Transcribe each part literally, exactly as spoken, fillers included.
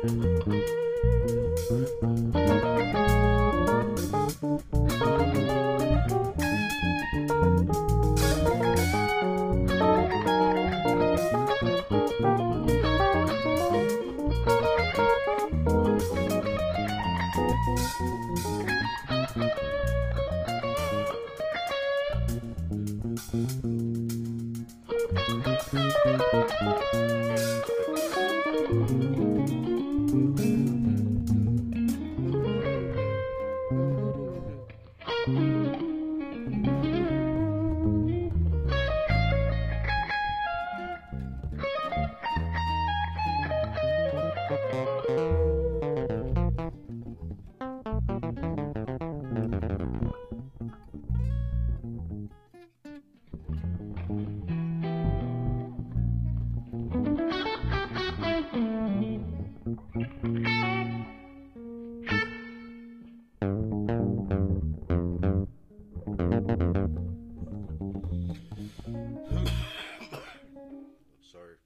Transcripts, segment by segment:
Sorry.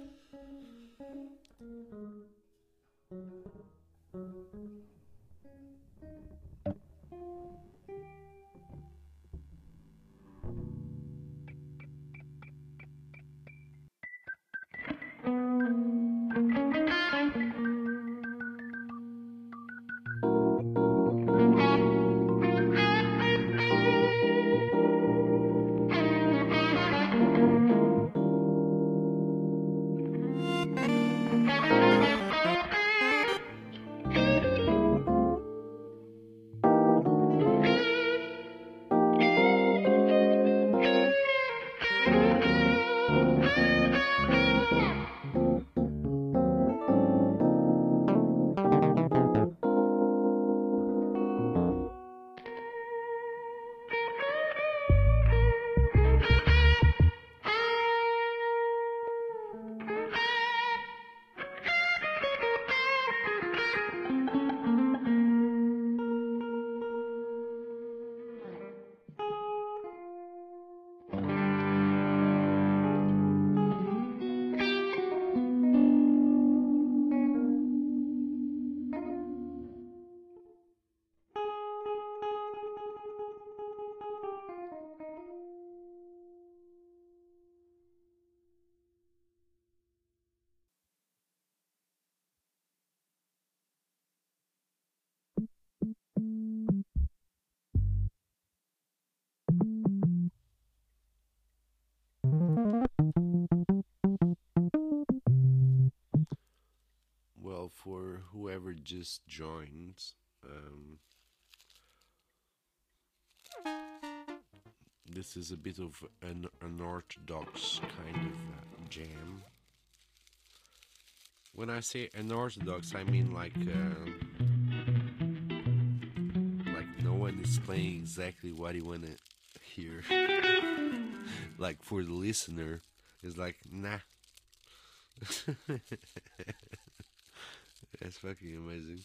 Well, for whoever just joined, um, this is a bit of an unorthodox kind of uh, jam. When I say unorthodox, I mean like uh, like no one is playing exactly what you wanna hear. Like for the listener, it's like nah. That's fucking amazing.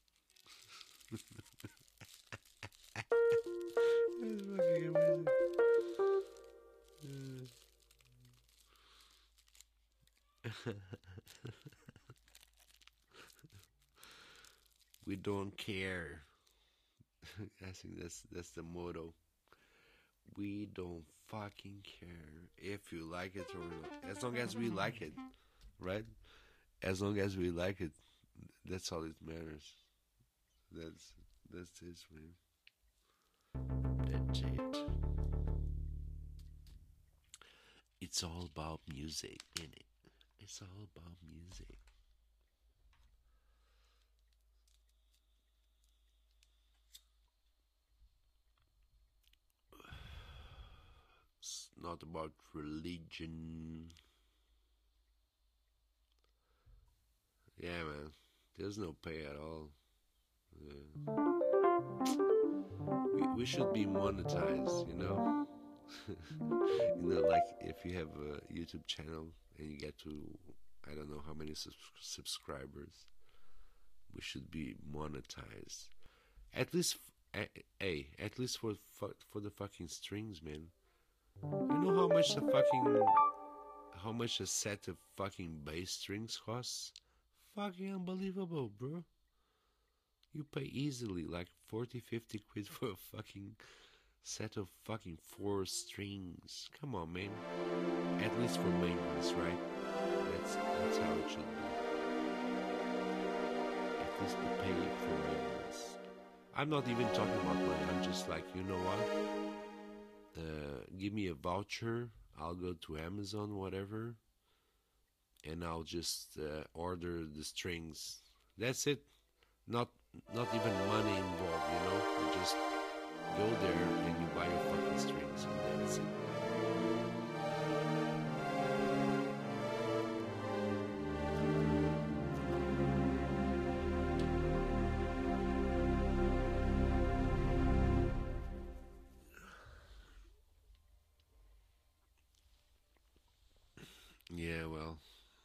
That's fucking amazing. We don't care. I think that's that's the motto. We don't fucking care if you like it or not. As long as we like it, right? As long as we like it, that's all it matters. That's that's it, man. That's it. It's all about music, innit? It's all about music. It's not about religion. Yeah, man. There's no pay at all. Yeah. We, we should be monetized, you know? You know, like if you have a YouTube channel and you get to, I don't know how many subs- subscribers, we should be monetized. At least, f- a, a, at least for fu- for the fucking strings, man. You know how much a fucking how much a set of fucking bass strings costs? fucking unbelievable, bro. You pay easily like forty, fifty quid for a fucking set of fucking four strings. Come on, man. At least for maintenance, right? That's that's how it should be. At least we pay for maintenance. I'm not even talking about money. I'm just like, you know what? Uh, give me a voucher. I'll go to Amazon, whatever, and I'll just uh, order the strings. That's it. Not not even money involved, you know. You just go there and you buy your fucking strings, and that's it. Yeah, well,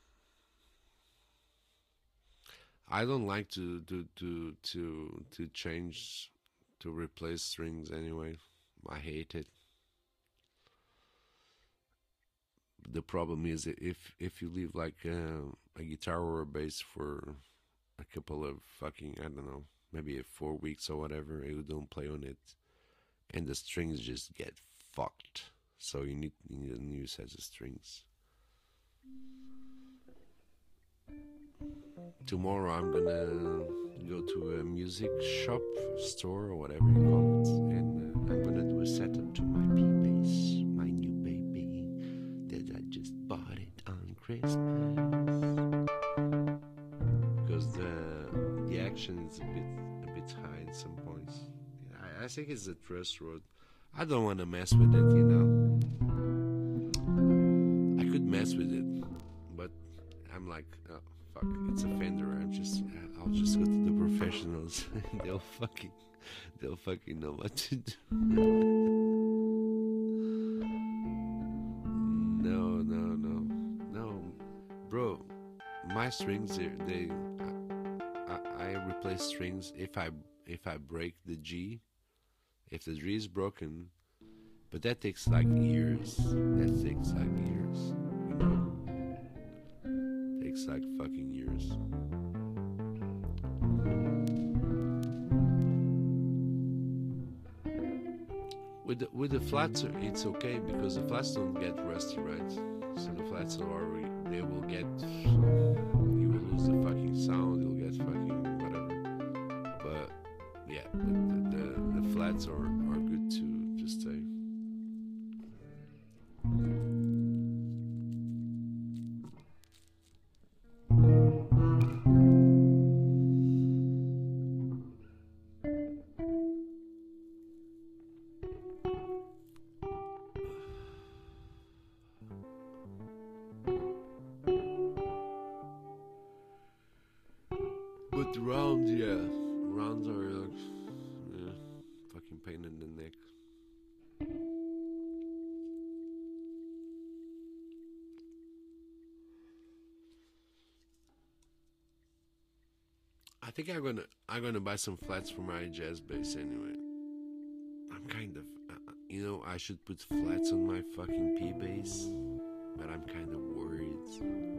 I don't like to to to to to change to replace strings anyway. I hate it. The problem is that if if you leave like uh, a guitar or a bass for a couple of fucking, I don't know, maybe four weeks or whatever, you don't play on it, and the strings just get fucked. So you need you need a new set of strings. Tomorrow I'm gonna go to a music shop, store, or whatever you call it, and uh, I'm gonna do a setup to my P-Bass, my new baby that I just bought it on Christmas. Because the the action is a bit a bit high at some points. I, I think it's a trust road. I don't want to mess with it, you know. I could mess with it, but I'm like, oh, fuck, it's a Fender. I'm just, I'll just go to the professionals. they'll fucking, they'll fucking know what to do. no, no, no, no, bro. My strings, they, they I, I replace strings if I if I break the G, if the G is broken. But that takes like years. That takes like years. You know? Takes like fucking years. With the, with the flats, it's okay because the flats don't get rusty, right? So the flats are already, they will get, you will lose the fucking sound, you'll get fucking whatever. But yeah, but the, the, the flats are, are good to just say. But rounds, yeah, rounds are like, yeah, fucking pain in the neck. I think I'm gonna I'm gonna buy some flats for my jazz bass anyway. I'm kind of, uh, you know, I should put flats on my fucking P bass, but I'm kind of worried.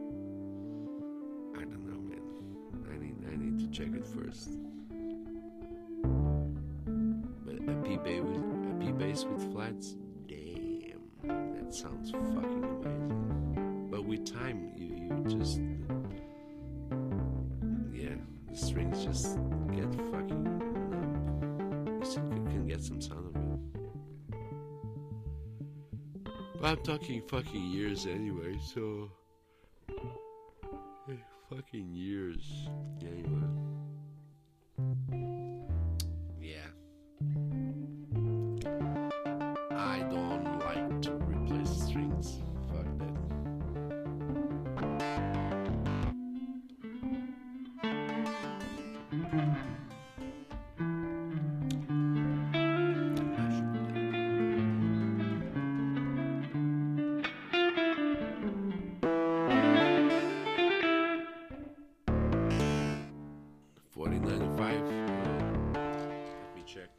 I don't know, man. I need I need to check it first. But a P bass with a P bass with flats, damn, that sounds fucking amazing. But with time, you you just, yeah, the strings just get fucking numb. You still can get some sound of it. But I'm talking fucking years anyway, so fucking years anyway. Yeah. I don't like to replace strings. Fuck that. forty ninety-five. Let me check.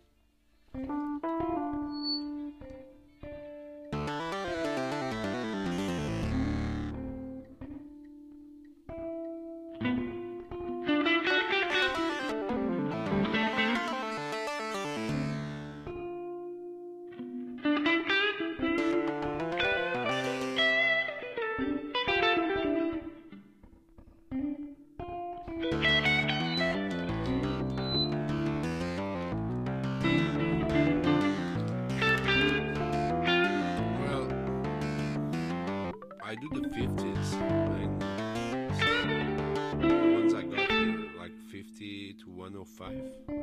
oh five?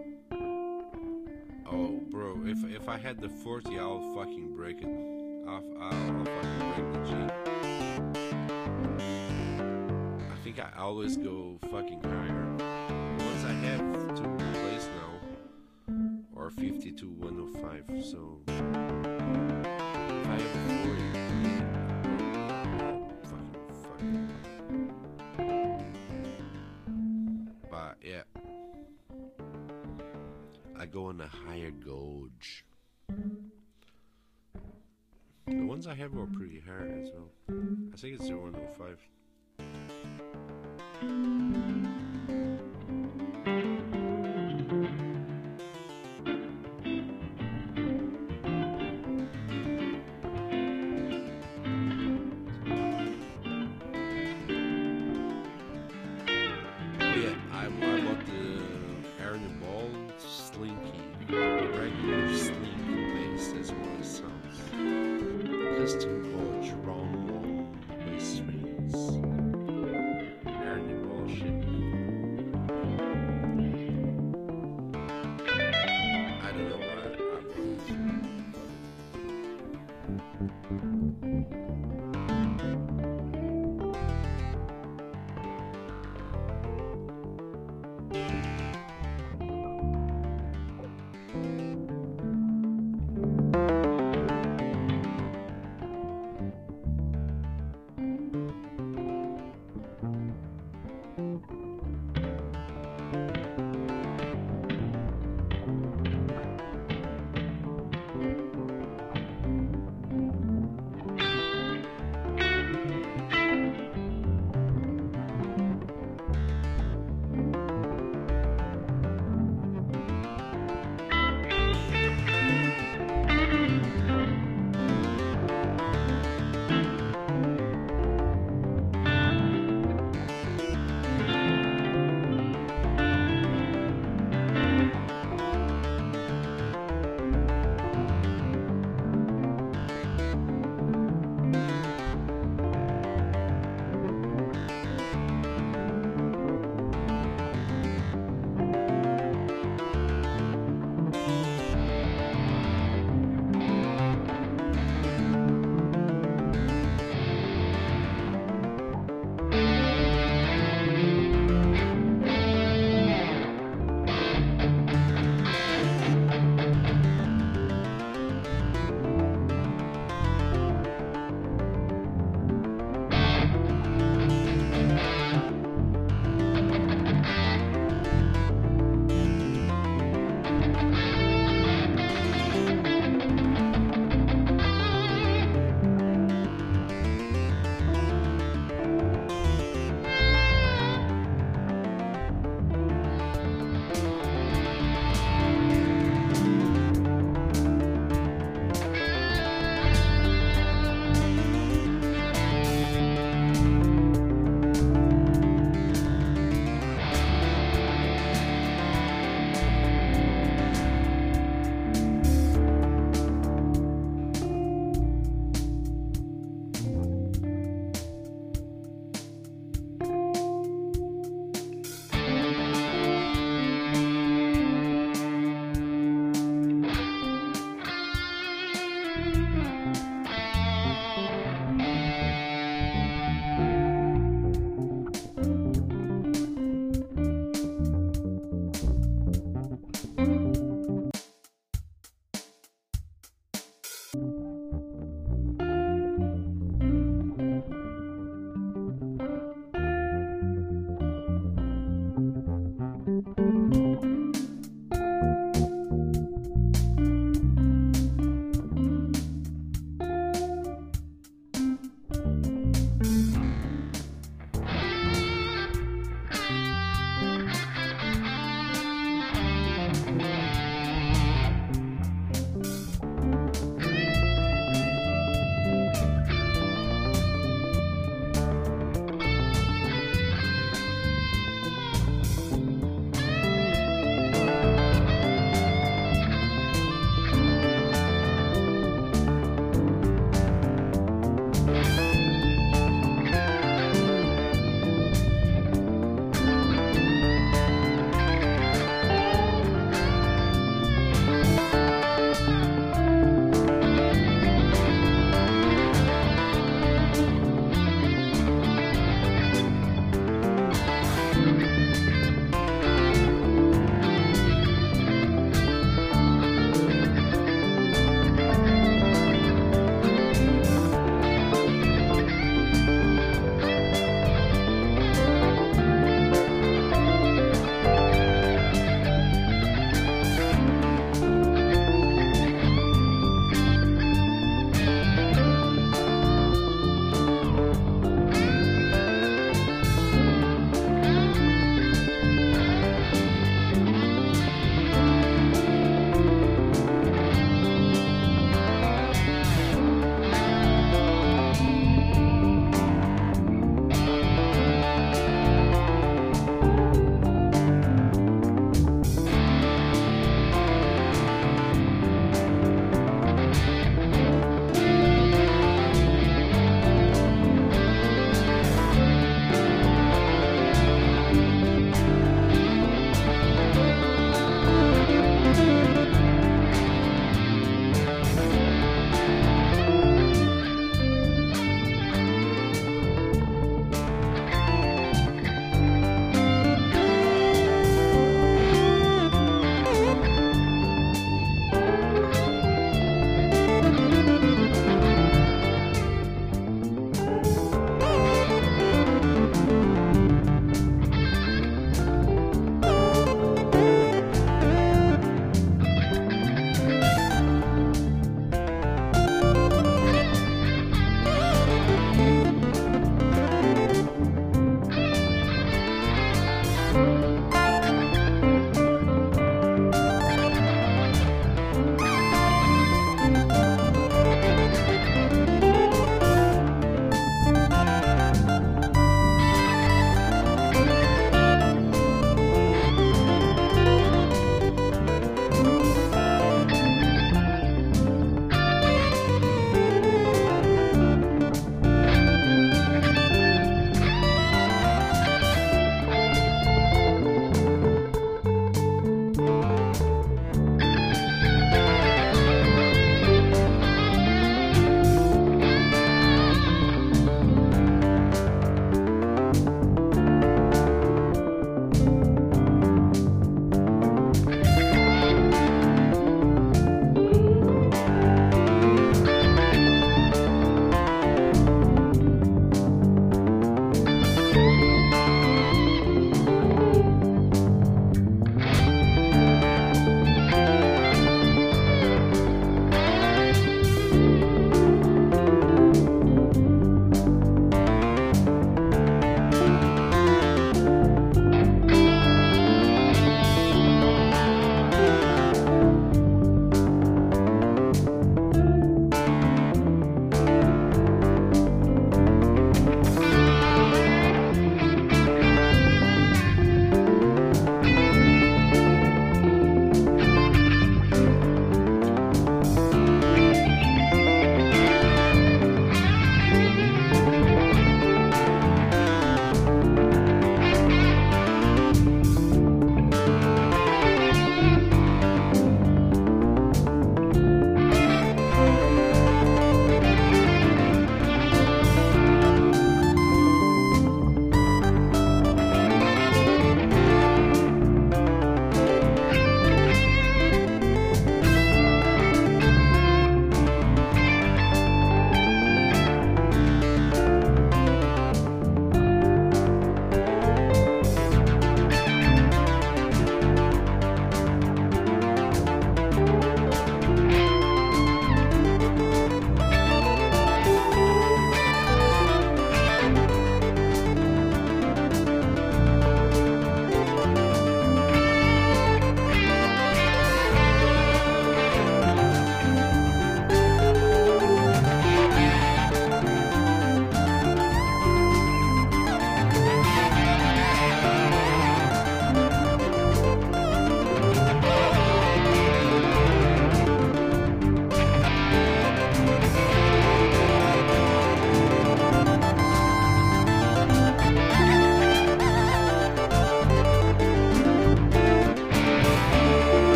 Oh, bro, if if I had the forty, I'll fucking break it. I'll, I'll, I'll fucking break the G. I think I always go fucking higher. The ones I have to replace now are fifty-two one oh five, so if I have a forty, fucking, fucking. But yeah, I go on a higher gauge. The ones I have are pretty hard as well. I think it's the one oh five. Yeah, I, I bought the Aaron Ball Slinky, regular Slinky bass, that's what it sounds. Custom coach, wrong one, bass strings. Aaron Ball shit. I don't know why I bought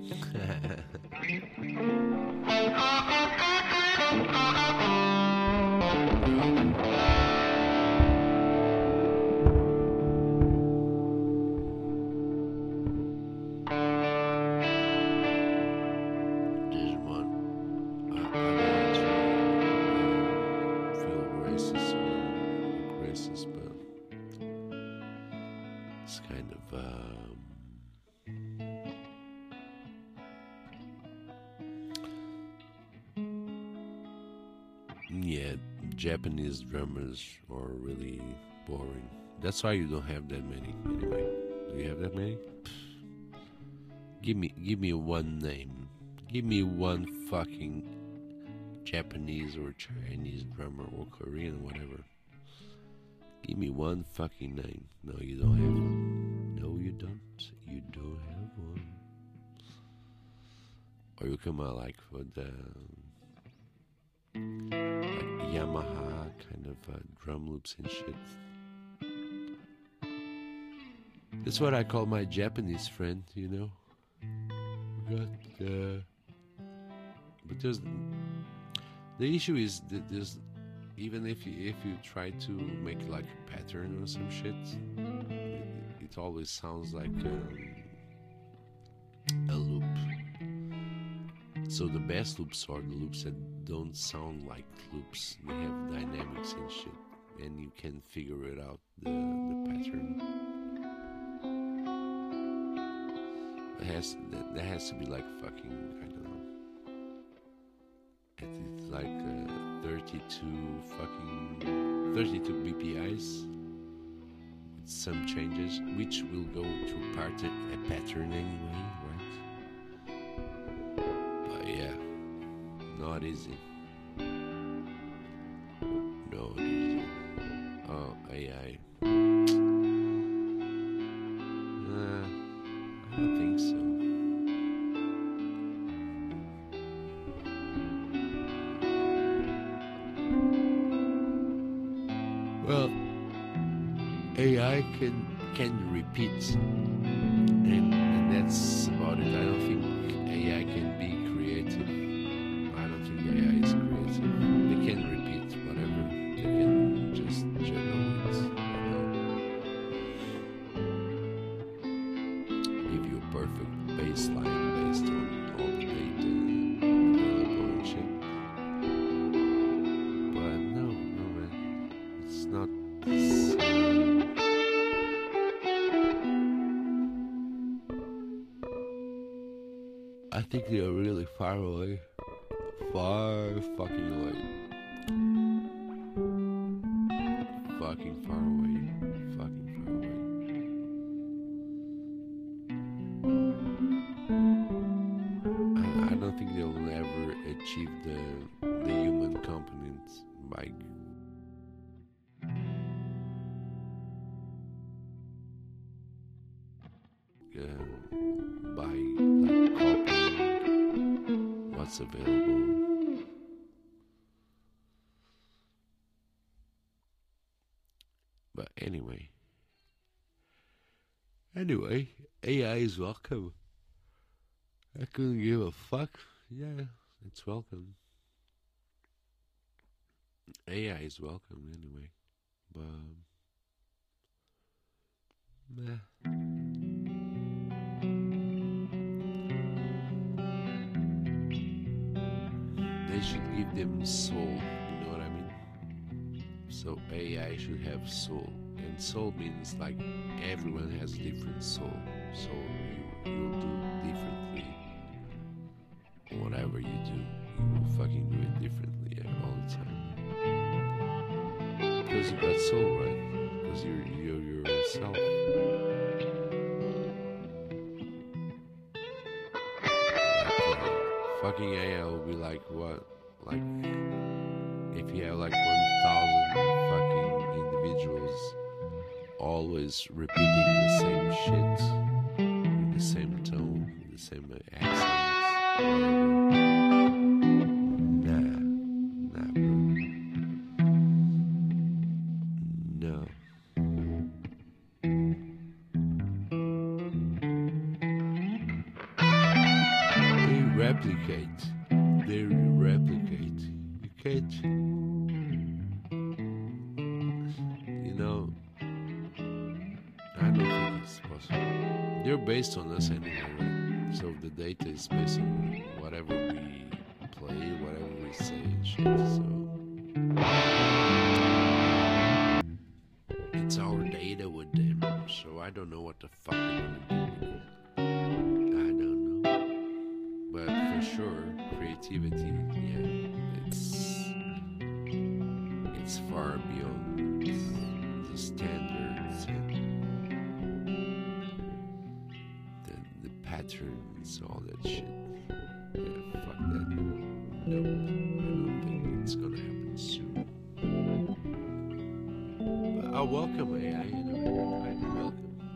This one, I, I don't want to uh, feel racist or racist, but it's kind of um, yeah, Japanese drummers are really boring. That's why you don't have that many anyway. Do you have that many? Give me, give me one name. Give me one fucking Japanese or Chinese drummer or Korean, whatever. Give me one fucking name. No, you don't have one. No, you don't. You don't have one. Or you come out like for the like Yamaha kind of uh, drum loops and shit. That's what I call my Japanese friend, you know. Got uh, but there's the issue is that there's even if you if you try to make like a pattern or some shit, it, it always sounds like um, a loop. So the best loops are the loops that don't sound like loops. They have dynamics and shit, and you can figure it out the the pattern. It has that, that has to be like fucking I don't know. It's like uh, thirty-two fucking thirty-two B P Is with some changes, which will go to part a pattern anyway, right? But yeah, not easy. Not easy. Oh, A I. Nah, I don't think so. Well, A I can can repeat, and, and that's about it. I don't think A I can be creative. I don't think A I is creative. They can repeat whatever. They can just generate, you know, give you a perfect baseline based on all the data available and shit. But no, no man, it's not. I think they are really far away. Far fucking away. Fucking far away. Fucking far away. I, I don't think they will ever achieve the the human component by uh, by like copying what's available. But anyway, anyway, A I is welcome. I couldn't give a fuck. Yeah, it's welcome. A I is welcome anyway. But meh. They should give them soul, you know what I mean? So A I should have soul, and soul means like everyone has a different soul. So you you'll do differently. Whatever you do, you will fucking do it differently yeah, all the time. Because you got soul, right? Because you're you're yourself. Fucking A I will be like what? Like if you have like one thousand fucking individuals always repeating the same shit with the same tone, with the same accents, whatever. Nah, nah, bro. No. replicate. They replicate. You can't. You know, I don't think it's possible. They're based on us anyway, right? So the data is based on whatever we play, whatever we say and shit. So it's our data with them. So I don't know what the fuck they're gonna do with it. I don't know. But for sure, creativity, yeah, it's it's far beyond the standards and the, the patterns, all that shit. Yeah, fuck that. Nope, I don't think it's gonna happen soon. But I welcome A I, you know, I welcome.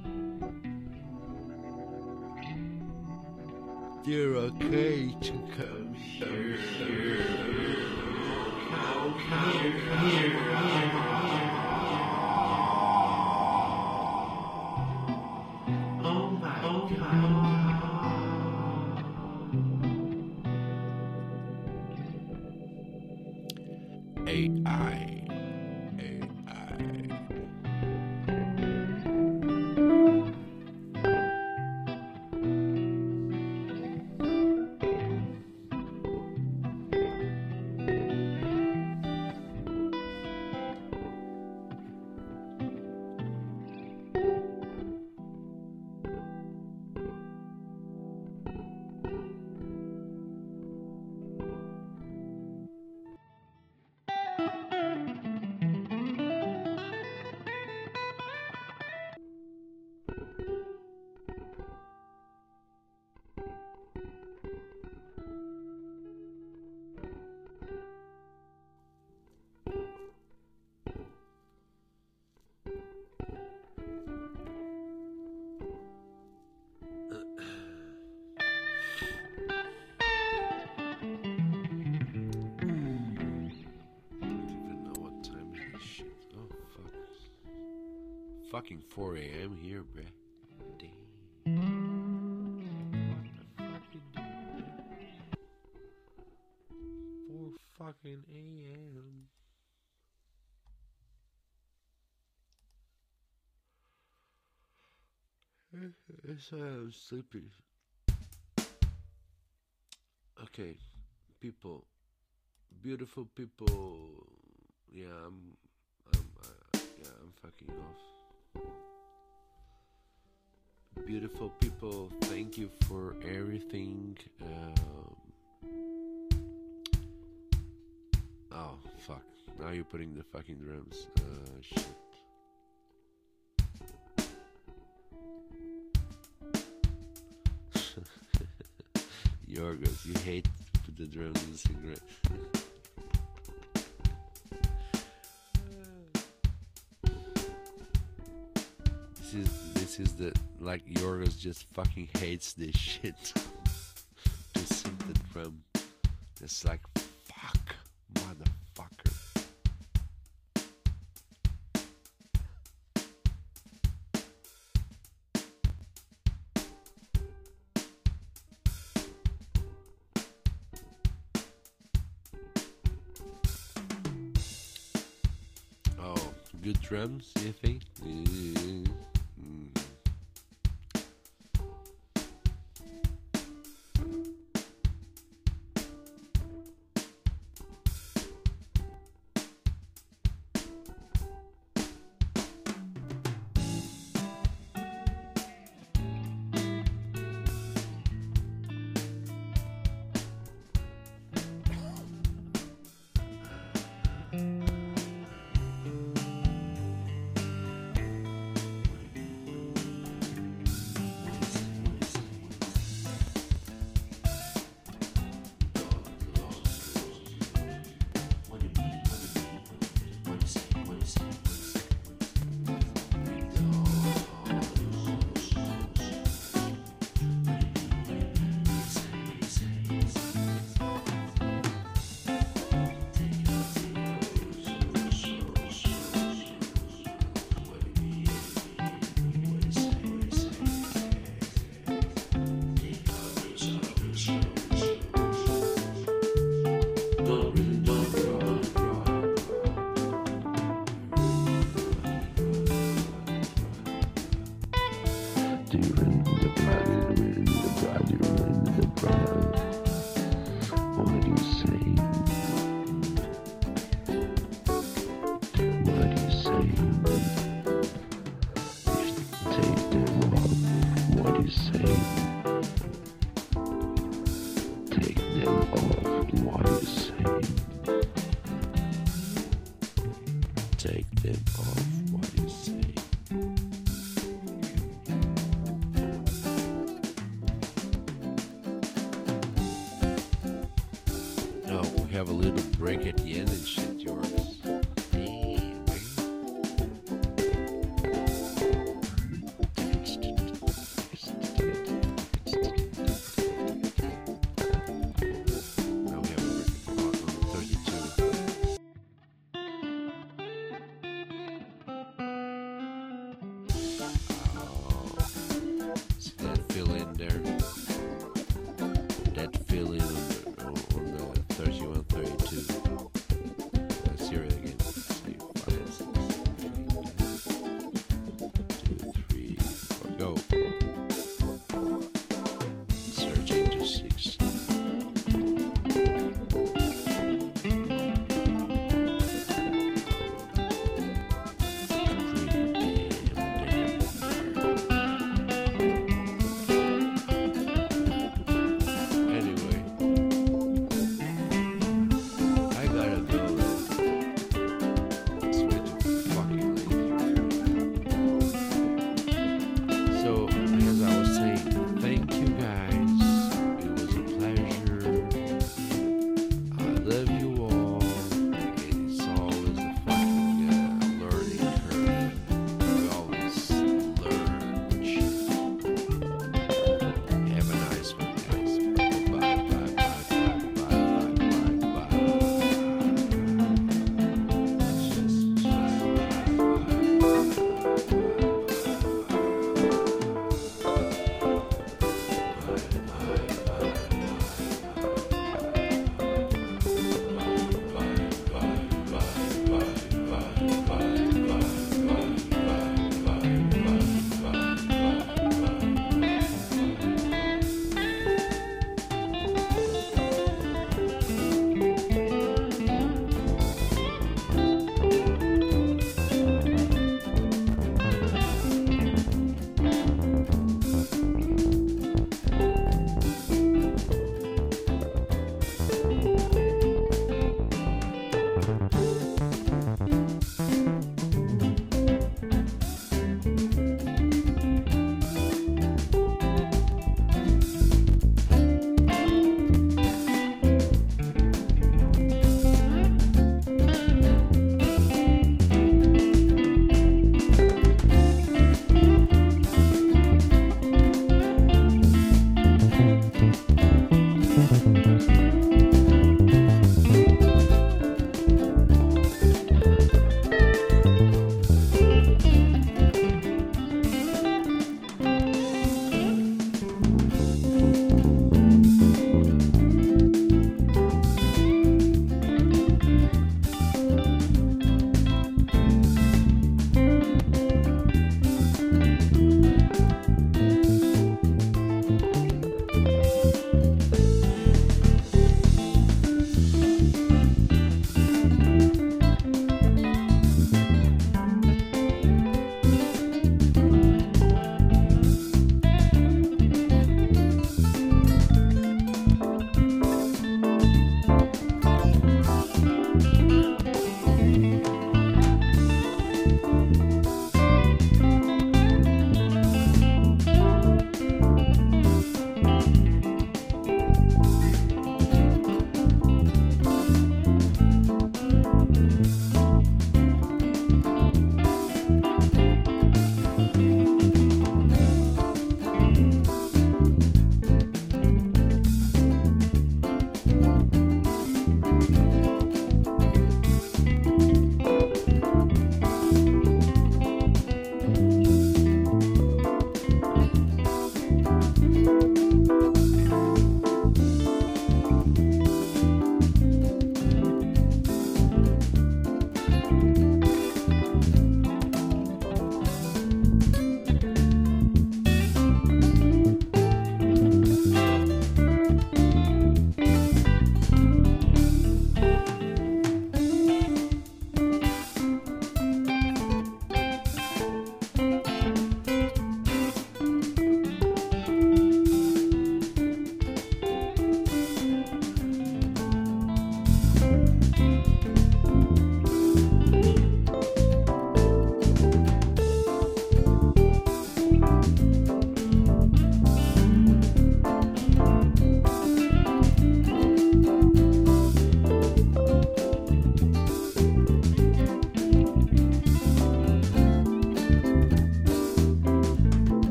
You're okay to come here. Come, come here. Oh my, oh my. A I. A I. Fucking four a.m. here, bruh. Damn. What the fuck you doing, bruh? four fucking a.m. That's why I'm sleeping. Okay, people, beautiful people. Yeah, I'm, I'm, uh, yeah, I'm fucking off. Beautiful people, thank you for everything. Um, oh, fuck. Now you're putting the fucking drums. Uh, shit. Yorgos, you hate to put the drums in the cigarette. This is this is the like Yorgos just fucking hates this shit. To sync the drum. It's like fuck, motherfucker. Oh, good drums, you think? Mm. the blood, in the blood, in the blood. What do you say? What do you say? Take them off. What do you say? Take them off. What do you say? Take them off. What do you say? No, we have a little break at the end and shit yours. Damn, man. Now we have a break on, on thirty-two. Oh, see that fill in there? That fill in on the, on the thirty-one, thirty-two.